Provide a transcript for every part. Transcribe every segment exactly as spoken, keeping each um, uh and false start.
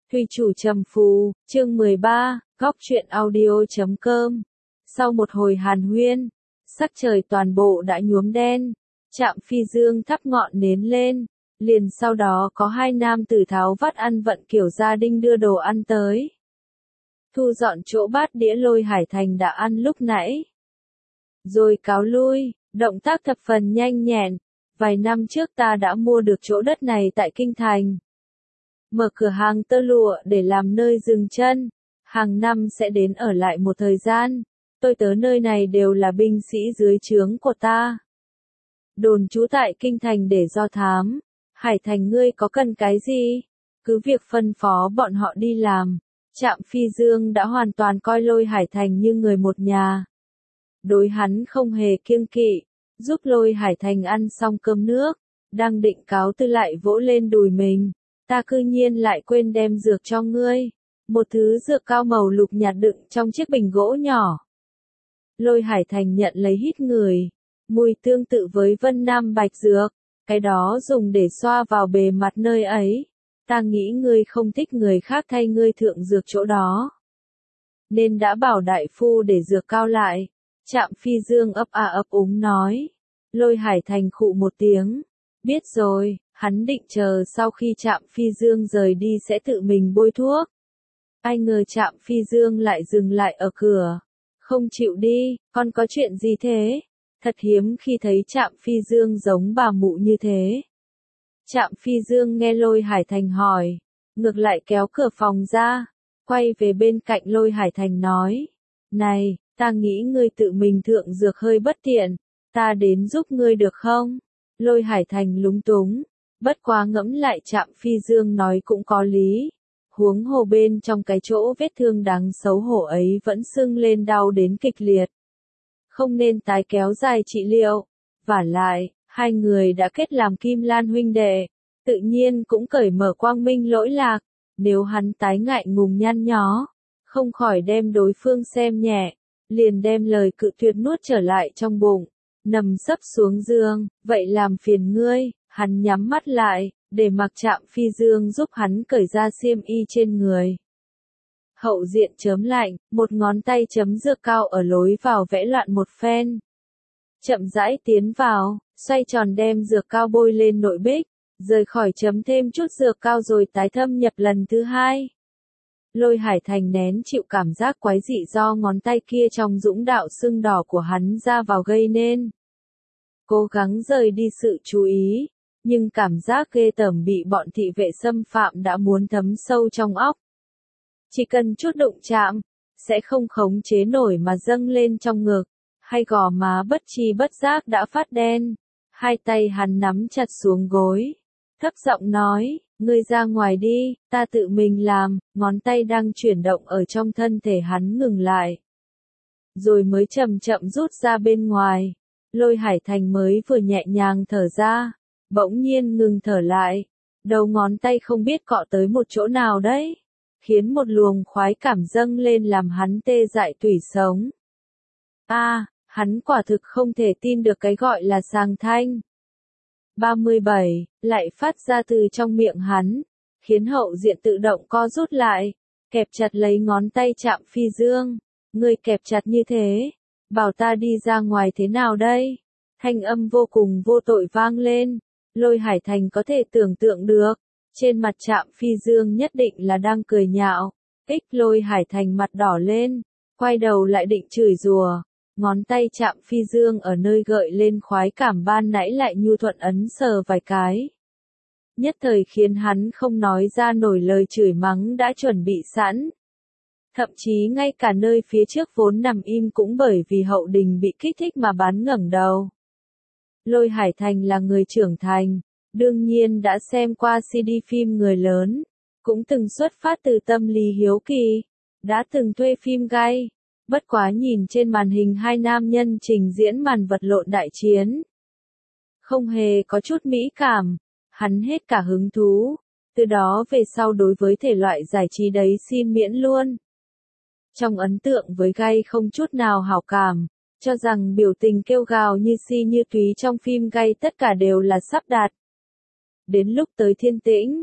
Thùy chủ trầm phù, chương mười ba, góc truyện audio chấm com. Sau một hồi hàn huyên, sắc trời toàn bộ đã nhuốm đen, Trạm Phi Dương thắp ngọn nến lên, liền sau đó có hai nam tử tháo vắt ăn vận kiểu gia đình đưa đồ ăn tới. Thu dọn chỗ bát đĩa Lôi Hải Thành đã ăn lúc nãy. Rồi cáo lui, động tác thập phần nhanh nhẹn, vài năm trước ta đã mua được chỗ đất này tại Kinh Thành. Mở cửa hàng tơ lụa để làm nơi dừng chân, hàng năm sẽ đến ở lại một thời gian, tôi tớ nơi này đều là binh sĩ dưới trướng của ta. Đồn trú tại Kinh Thành để do thám, Hải Thành ngươi có cần cái gì? Cứ việc phân phó bọn họ đi làm. Trạm Phi Dương đã hoàn toàn coi Lôi Hải Thành như người một nhà. Đối hắn không hề kiêng kỵ, giúp Lôi Hải Thành ăn xong cơm nước, đang định cáo từ lại vỗ lên đùi mình. Ta cư nhiên lại quên đem dược cho ngươi. Một thứ dược cao màu lục nhạt đựng trong chiếc bình gỗ nhỏ. Lôi Hải Thành nhận lấy hít người. Mùi tương tự với Vân Nam Bạch dược. Cái đó dùng để xoa vào bề mặt nơi ấy. Ta nghĩ ngươi không thích người khác thay ngươi thượng dược chỗ đó. Nên đã bảo đại phu để dược cao lại. Trạm Phi Dương ấp à ấp úng nói. Lôi Hải Thành khụ một tiếng. Biết rồi, hắn định chờ sau khi Trạm Phi Dương rời đi sẽ tự mình bôi thuốc. Ai ngờ Trạm Phi Dương lại dừng lại ở cửa. Không chịu đi, con có chuyện gì thế? Thật hiếm khi thấy Trạm Phi Dương giống bà mụ như thế. Trạm Phi Dương nghe Lôi Hải Thành hỏi, ngược lại kéo cửa phòng ra, quay về bên cạnh Lôi Hải Thành nói, này, ta nghĩ ngươi tự mình thượng dược hơi bất tiện, ta đến giúp ngươi được không? Lôi Hải Thành lúng túng, bất quá ngẫm lại Trạm Phi Dương nói cũng có lý, huống hồ bên trong cái chỗ vết thương đáng xấu hổ ấy vẫn sưng lên đau đến kịch liệt. Không nên tái kéo dài trị liệu, vả lại. Hai người đã kết làm Kim Lan huynh đệ, tự nhiên cũng cởi mở quang minh lỗi lạc, nếu hắn tái ngại ngùng nhăn nhó, không khỏi đem đối phương xem nhẹ, liền đem lời cự tuyệt nuốt trở lại trong bụng, nằm sấp xuống giường, vậy làm phiền ngươi, hắn nhắm mắt lại, để mặc Trạm Phi Dương giúp hắn cởi ra xiêm y trên người. Hậu diện chớm lạnh, một ngón tay chấm dược cao ở lối vào vẽ loạn một phen. Chậm rãi tiến vào, xoay tròn đem dược cao bôi lên nội bích, rời khỏi chấm thêm chút dược cao rồi tái thâm nhập lần thứ hai. Lôi Hải Thành nén chịu cảm giác quái dị do ngón tay kia trong dũng đạo sưng đỏ của hắn ra vào gây nên. Cố gắng rời đi sự chú ý, nhưng cảm giác ghê tởm bị bọn thị vệ xâm phạm đã muốn thấm sâu trong óc. Chỉ cần chút đụng chạm, sẽ không khống chế nổi mà dâng lên trong ngực. Hay gò má bất tri bất giác đã phát đen, hai tay hắn nắm chặt xuống gối, thấp giọng nói, ngươi ra ngoài đi, ta tự mình làm, ngón tay đang chuyển động ở trong thân thể hắn ngừng lại. Rồi mới chậm chậm rút ra bên ngoài, Lôi Hải Thành mới vừa nhẹ nhàng thở ra, bỗng nhiên ngừng thở lại, đầu ngón tay không biết cọ tới một chỗ nào đấy, khiến một luồng khoái cảm dâng lên làm hắn tê dại tủy sống. A, à, hắn quả thực không thể tin được cái gọi là sàng thanh. ba mươi bảy, lại phát ra từ trong miệng hắn, khiến hậu diện tự động co rút lại, kẹp chặt lấy ngón tay Trạm Phi Dương. Ngươi kẹp chặt như thế, bảo ta đi ra ngoài thế nào đây? Thanh âm vô cùng vô tội vang lên, Lôi Hải Thành có thể tưởng tượng được, trên mặt Trạm Phi Dương nhất định là đang cười nhạo. Ích Lôi Hải Thành mặt đỏ lên, quay đầu lại định chửi rủa. Ngón tay Trạm Phi Dương ở nơi gợi lên khoái cảm ban nãy lại nhu thuận ấn sờ vài cái. Nhất thời khiến hắn không nói ra nổi lời chửi mắng đã chuẩn bị sẵn. Thậm chí ngay cả nơi phía trước vốn nằm im cũng bởi vì hậu đình bị kích thích mà bán ngẩng đầu. Lôi Hải Thành là người trưởng thành, đương nhiên đã xem qua xê đê phim người lớn, cũng từng xuất phát từ tâm lý hiếu kỳ, đã từng thuê phim gay. Bất quá nhìn trên màn hình hai nam nhân trình diễn màn vật lộn đại chiến. Không hề có chút mỹ cảm, hắn hết cả hứng thú, từ đó về sau đối với thể loại giải trí đấy xin miễn luôn. Trong ấn tượng với gay không chút nào hảo cảm, cho rằng biểu tình kêu gào như si như túy trong phim gay tất cả đều là sắp đặt. Đến lúc tới Thiên Tĩnh,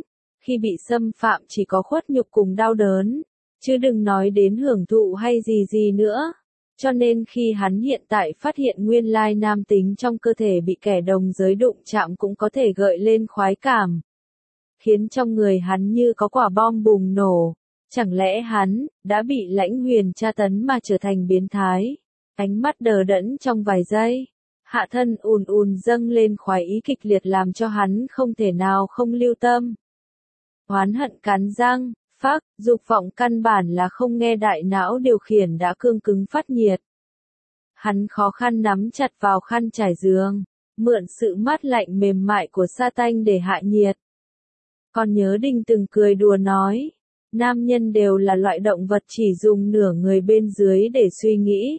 Khi bị xâm phạm chỉ có khuất nhục cùng đau đớn, chứ đừng nói đến hưởng thụ hay gì gì nữa. Cho nên khi hắn hiện tại phát hiện nguyên lai nam tính trong cơ thể bị kẻ đồng giới đụng chạm cũng có thể gợi lên khoái cảm, khiến trong người hắn như có quả bom bùng nổ. Chẳng lẽ hắn đã bị Lãnh Huyền tra tấn mà trở thành biến thái? Ánh mắt đờ đẫn trong vài giây, hạ thân ùn ùn dâng lên khoái ý kịch liệt làm cho hắn không thể nào không lưu tâm. Oán hận cắn răng, phác, dục vọng căn bản là không nghe đại não điều khiển đã cương cứng phát nhiệt. Hắn khó khăn nắm chặt vào khăn trải giường, mượn sự mát lạnh mềm mại của sa tanh để hạ nhiệt. Còn nhớ Đinh từng cười đùa nói, nam nhân đều là loại động vật chỉ dùng nửa người bên dưới để suy nghĩ.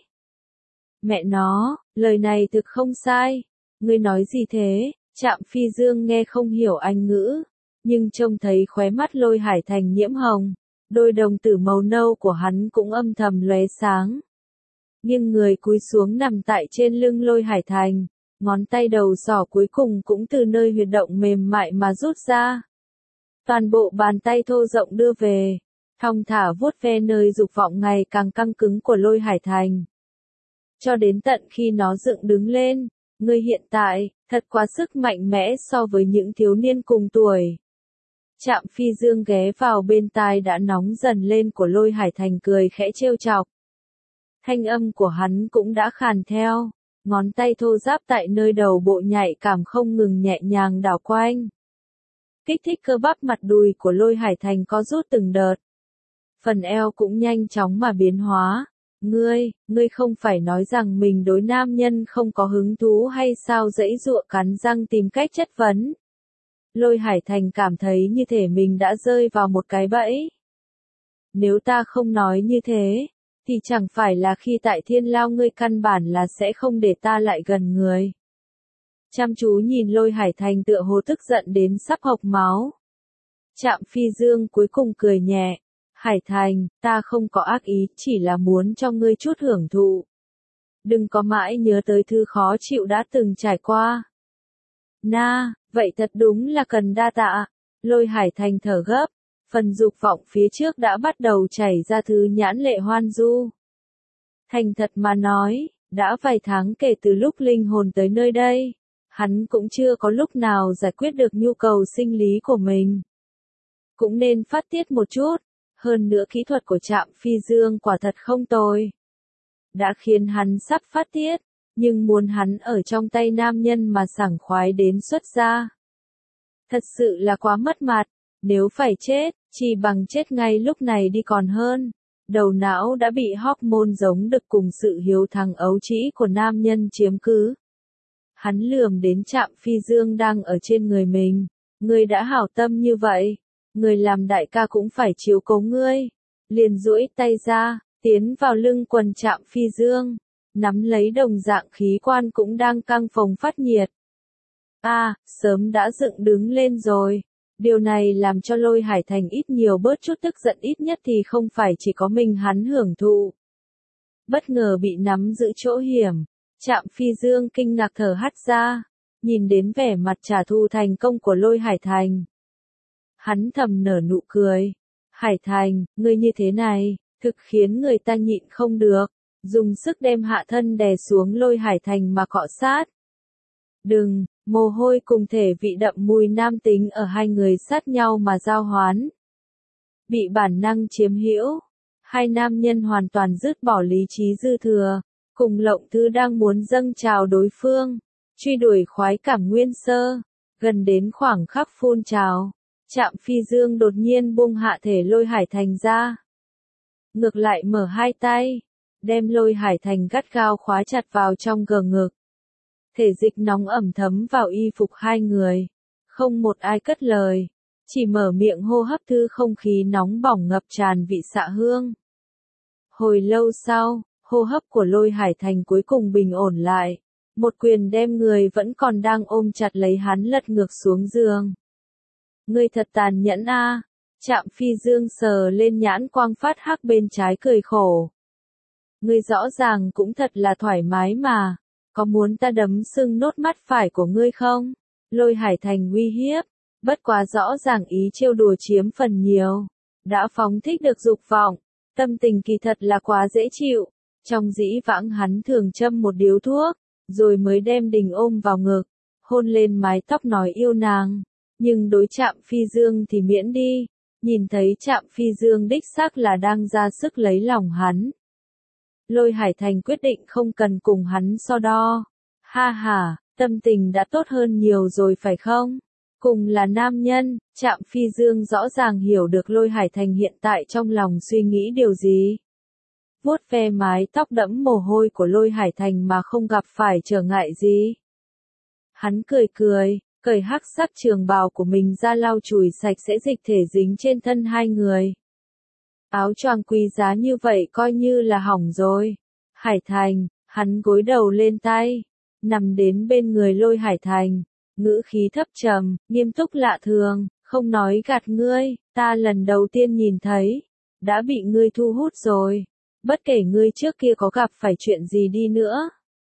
Mẹ nó, lời này thực không sai. Ngươi nói gì thế? Trạm Phi Dương nghe không hiểu Anh ngữ, nhưng trông thấy khóe mắt Lôi Hải Thành nhiễm hồng, đôi đồng tử màu nâu của hắn cũng âm thầm lóe sáng. Nghiêng người cúi xuống nằm tại trên lưng Lôi Hải Thành, ngón tay đầu sỏ cuối cùng cũng từ nơi huyệt động mềm mại mà rút ra. Toàn bộ bàn tay thô rộng đưa về, thong thả vuốt ve nơi dục vọng ngày càng căng cứng của Lôi Hải Thành. Cho đến tận khi nó dựng đứng lên, ngươi hiện tại, thật quá sức mạnh mẽ so với những thiếu niên cùng tuổi. Trạm Phi Dương ghé vào bên tai đã nóng dần lên của Lôi Hải Thành cười khẽ trêu chọc. Thanh âm của hắn cũng đã khàn theo, ngón tay thô ráp tại nơi đầu bộ nhạy cảm không ngừng nhẹ nhàng đảo quanh. Kích thích cơ bắp mặt đùi của Lôi Hải Thành có rút từng đợt. Phần eo cũng nhanh chóng mà biến hóa. Ngươi, ngươi không phải nói rằng mình đối nam nhân không có hứng thú hay sao? Giãy giụa cắn răng tìm cách chất vấn. Lôi Hải Thành cảm thấy như thể mình đã rơi vào một cái bẫy. Nếu ta không nói như thế, thì chẳng phải là khi tại Thiên Lao ngươi căn bản là sẽ không để ta lại gần người. Chăm chú nhìn Lôi Hải Thành tựa hồ tức giận đến sắp hộc máu. Trạm Phi Dương cuối cùng cười nhẹ. Hải Thành, ta không có ác ý, chỉ là muốn cho ngươi chút hưởng thụ. Đừng có mãi nhớ tới thứ khó chịu đã từng trải qua. Na, vậy thật đúng là cần đa tạ. Lôi Hải Thành thở gấp, phần dục vọng phía trước đã bắt đầu chảy ra thứ nhãn lệ hoan du. Thành thật mà nói, đã vài tháng kể từ lúc linh hồn tới nơi đây, hắn cũng chưa có lúc nào giải quyết được nhu cầu sinh lý của mình. Cũng nên phát tiết một chút. Hơn nữa kỹ thuật của Trạm Phi Dương quả thật không tồi. Đã khiến hắn sắp phát tiết, nhưng muốn hắn ở trong tay nam nhân mà sảng khoái đến xuất ra. Thật sự là quá mất mặt, nếu phải chết, chỉ bằng chết ngay lúc này đi còn hơn. Đầu não đã bị hormone giống đực cùng sự hiếu thắng ấu trĩ của nam nhân chiếm cứ. Hắn lườm đến Trạm Phi Dương đang ở trên người mình. Ngươi đã hảo tâm như vậy. Người làm đại ca cũng phải chiếu cố ngươi. Liền duỗi tay ra, tiến vào lưng quần Trạm Phi Dương, nắm lấy đồng dạng khí quan cũng đang căng phồng phát nhiệt. A, à, sớm đã dựng đứng lên rồi. Điều này làm cho Lôi Hải Thành ít nhiều bớt chút tức giận, ít nhất thì không phải chỉ có mình hắn hưởng thụ. Bất ngờ bị nắm giữ chỗ hiểm, Trạm Phi Dương kinh ngạc thở hắt ra, nhìn đến vẻ mặt trả thù thành công của Lôi Hải Thành. Hắn thầm nở nụ cười. Hải Thành, ngươi như thế này, thực khiến người ta nhịn không được, dùng sức đem hạ thân đè xuống Lôi Hải Thành mà cọ sát. Đừng, mồ hôi cùng thể vị đậm mùi nam tính ở hai người sát nhau mà giao hoán. Bị bản năng chiếm hữu, hai nam nhân hoàn toàn dứt bỏ lý trí dư thừa, cùng lộng thư đang muốn dâng trào đối phương, truy đuổi khoái cảm nguyên sơ, gần đến khoảng khắc phun trào. Trạm Phi Dương đột nhiên buông hạ thể Lôi Hải Thành ra. Ngược lại mở hai tay, đem Lôi Hải Thành gắt gao khóa chặt vào trong gờ ngực. Thể dịch nóng ẩm thấm vào y phục hai người. Không một ai cất lời, chỉ mở miệng hô hấp thứ không khí nóng bỏng ngập tràn vị xạ hương. Hồi lâu sau, hô hấp của Lôi Hải Thành cuối cùng bình ổn lại. Một quyền đem người vẫn còn đang ôm chặt lấy hắn lật ngược xuống giường. Ngươi thật tàn nhẫn a. À. Trạm Phi Dương sờ lên nhãn quang phát hắc bên trái cười khổ. Ngươi rõ ràng cũng thật là thoải mái mà, có muốn ta đấm sưng nốt mắt phải của ngươi không? Lôi Hải Thành uy hiếp, Bất quá rõ ràng ý trêu đùa chiếm phần nhiều. Đã phóng thích được dục vọng, tâm tình kỳ thật là quá dễ chịu. Trong dĩ vãng hắn thường châm một điếu thuốc, rồi mới đem Đình ôm vào ngực, hôn lên mái tóc nói yêu nàng. Nhưng đối Trạm Phi Dương thì miễn đi, nhìn thấy Trạm Phi Dương đích xác là đang ra sức lấy lòng hắn. Lôi Hải Thành quyết định không cần cùng hắn so đo. Ha ha, tâm tình đã tốt hơn nhiều rồi phải không? Cùng là nam nhân, Trạm Phi Dương rõ ràng hiểu được Lôi Hải Thành hiện tại trong lòng suy nghĩ điều gì. Vuốt ve mái tóc đẫm mồ hôi của Lôi Hải Thành mà không gặp phải trở ngại gì. Hắn cười cười, cởi hắc sắc trường bào của mình ra lau chùi sạch sẽ dịch thể dính trên thân hai người. Áo choàng quý giá như vậy coi như là hỏng rồi. Hải Thành, hắn gối đầu lên tay, nằm đến bên người Lôi Hải Thành, ngữ khí thấp trầm, nghiêm túc lạ thường, không nói gạt ngươi, ta lần đầu tiên nhìn thấy, đã bị ngươi thu hút rồi, bất kể ngươi trước kia có gặp phải chuyện gì đi nữa.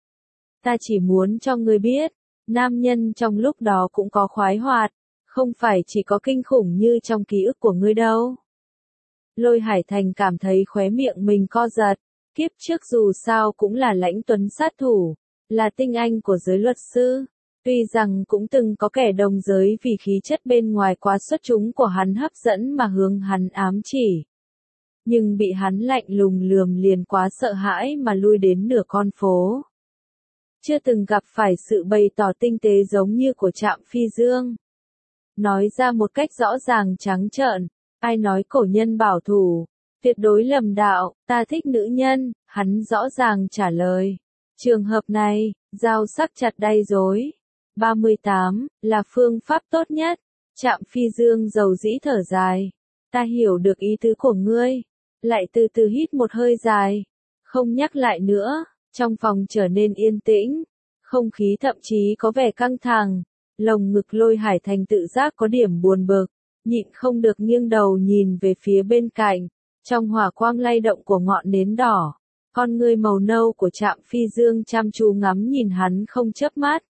Ta chỉ muốn cho ngươi biết, nam nhân trong lúc đó cũng có khoái hoạt, không phải chỉ có kinh khủng như trong ký ức của ngươi đâu. Lôi Hải Thành cảm thấy khóe miệng mình co giật, kiếp trước dù sao cũng là lãnh tuấn sát thủ, là tinh anh của giới luật sư, tuy rằng cũng từng có kẻ đồng giới vì khí chất bên ngoài quá xuất chúng của hắn hấp dẫn mà hướng hắn ám chỉ. Nhưng bị hắn lạnh lùng lườm liền quá sợ hãi mà lui đến nửa con phố. Chưa từng gặp phải sự bày tỏ tinh tế giống như của Trạm Phi Dương. Nói ra một cách rõ ràng trắng trợn, ai nói cổ nhân bảo thủ, tuyệt đối lầm đạo, ta thích nữ nhân, hắn rõ ràng trả lời. Trường hợp này, dao sắc chặt đay dối. ba mươi tám, là phương pháp tốt nhất. Trạm Phi Dương dầu dĩ thở dài. Ta hiểu được ý tứ của ngươi. Lại từ từ hít một hơi dài. Không nhắc lại nữa. Trong phòng trở nên yên tĩnh. Không khí thậm chí có vẻ căng thẳng. Lồng ngực Lôi Hải Thành tự giác có điểm buồn bực. Nhịn không được nghiêng đầu nhìn về phía bên cạnh. Trong hỏa quang lay động của ngọn nến đỏ. Con ngươi màu nâu của Trạm Phi Dương chăm chú ngắm nhìn hắn không chớp mắt.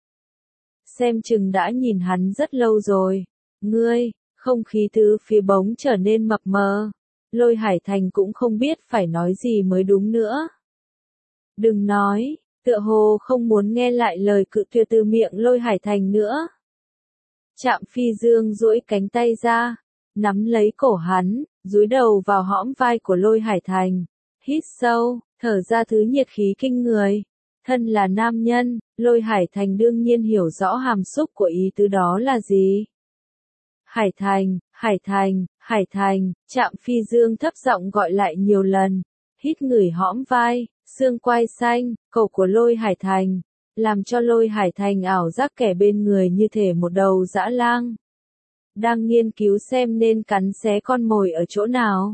Xem chừng đã nhìn hắn rất lâu rồi. Ngươi, không khí tứ phía bóng trở nên mập mờ. Lôi Hải Thành cũng không biết phải nói gì mới đúng nữa. Đừng nói, tựa hồ không muốn nghe lại lời cự tuyệt từ miệng Lôi Hải Thành nữa. Trạm Phi Dương duỗi cánh tay ra, nắm lấy cổ hắn, dúi đầu vào hõm vai của Lôi Hải Thành. Hít sâu, thở ra thứ nhiệt khí kinh người. Thân là nam nhân, Lôi Hải Thành đương nhiên hiểu rõ hàm xúc của ý tứ đó là gì. Hải Thành, Hải Thành, Hải Thành, Trạm Phi Dương thấp giọng gọi lại nhiều lần. Hít ngửi hõm vai, xương quai xanh, cổ của Lôi Hải Thành, làm cho Lôi Hải Thành ảo giác kẻ bên người như thể một đầu dã lang. Đang nghiên cứu xem nên cắn xé con mồi ở chỗ nào.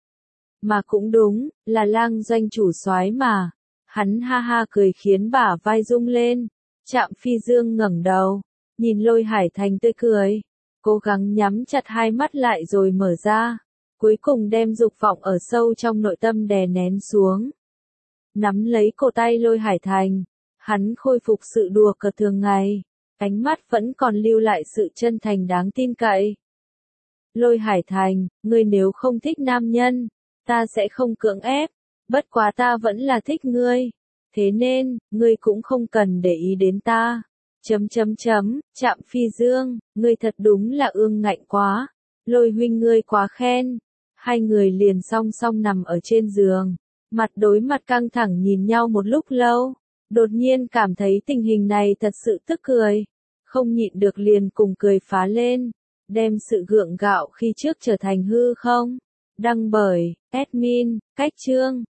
Mà cũng đúng, là lang doanh chủ soái mà. Hắn ha ha cười khiến bả vai rung lên. Trạm Phi Dương ngẩng đầu, nhìn Lôi Hải Thành tươi cười, cố gắng nhắm chặt hai mắt lại rồi mở ra, cuối cùng đem dục vọng ở sâu trong nội tâm đè nén xuống. Nắm lấy cổ tay Lôi Hải Thành, hắn khôi phục sự đùa cợt thường ngày, ánh mắt vẫn còn lưu lại sự chân thành đáng tin cậy. Lôi Hải Thành, ngươi nếu không thích nam nhân, ta sẽ không cưỡng ép. Bất quá ta vẫn là thích ngươi. Thế nên, ngươi cũng không cần để ý đến ta. Chấm chấm chấm, Trạm Phi Dương, ngươi thật đúng là ương ngạnh quá. Lôi huynh ngươi quá khen. Hai người liền song song nằm ở trên giường. Mặt đối mặt căng thẳng nhìn nhau một lúc lâu. Đột nhiên cảm thấy tình hình này thật sự tức cười. Không nhịn được liền cùng cười phá lên. Đem sự gượng gạo khi trước trở thành hư không. Đăng bởi, admin, Cách Chương.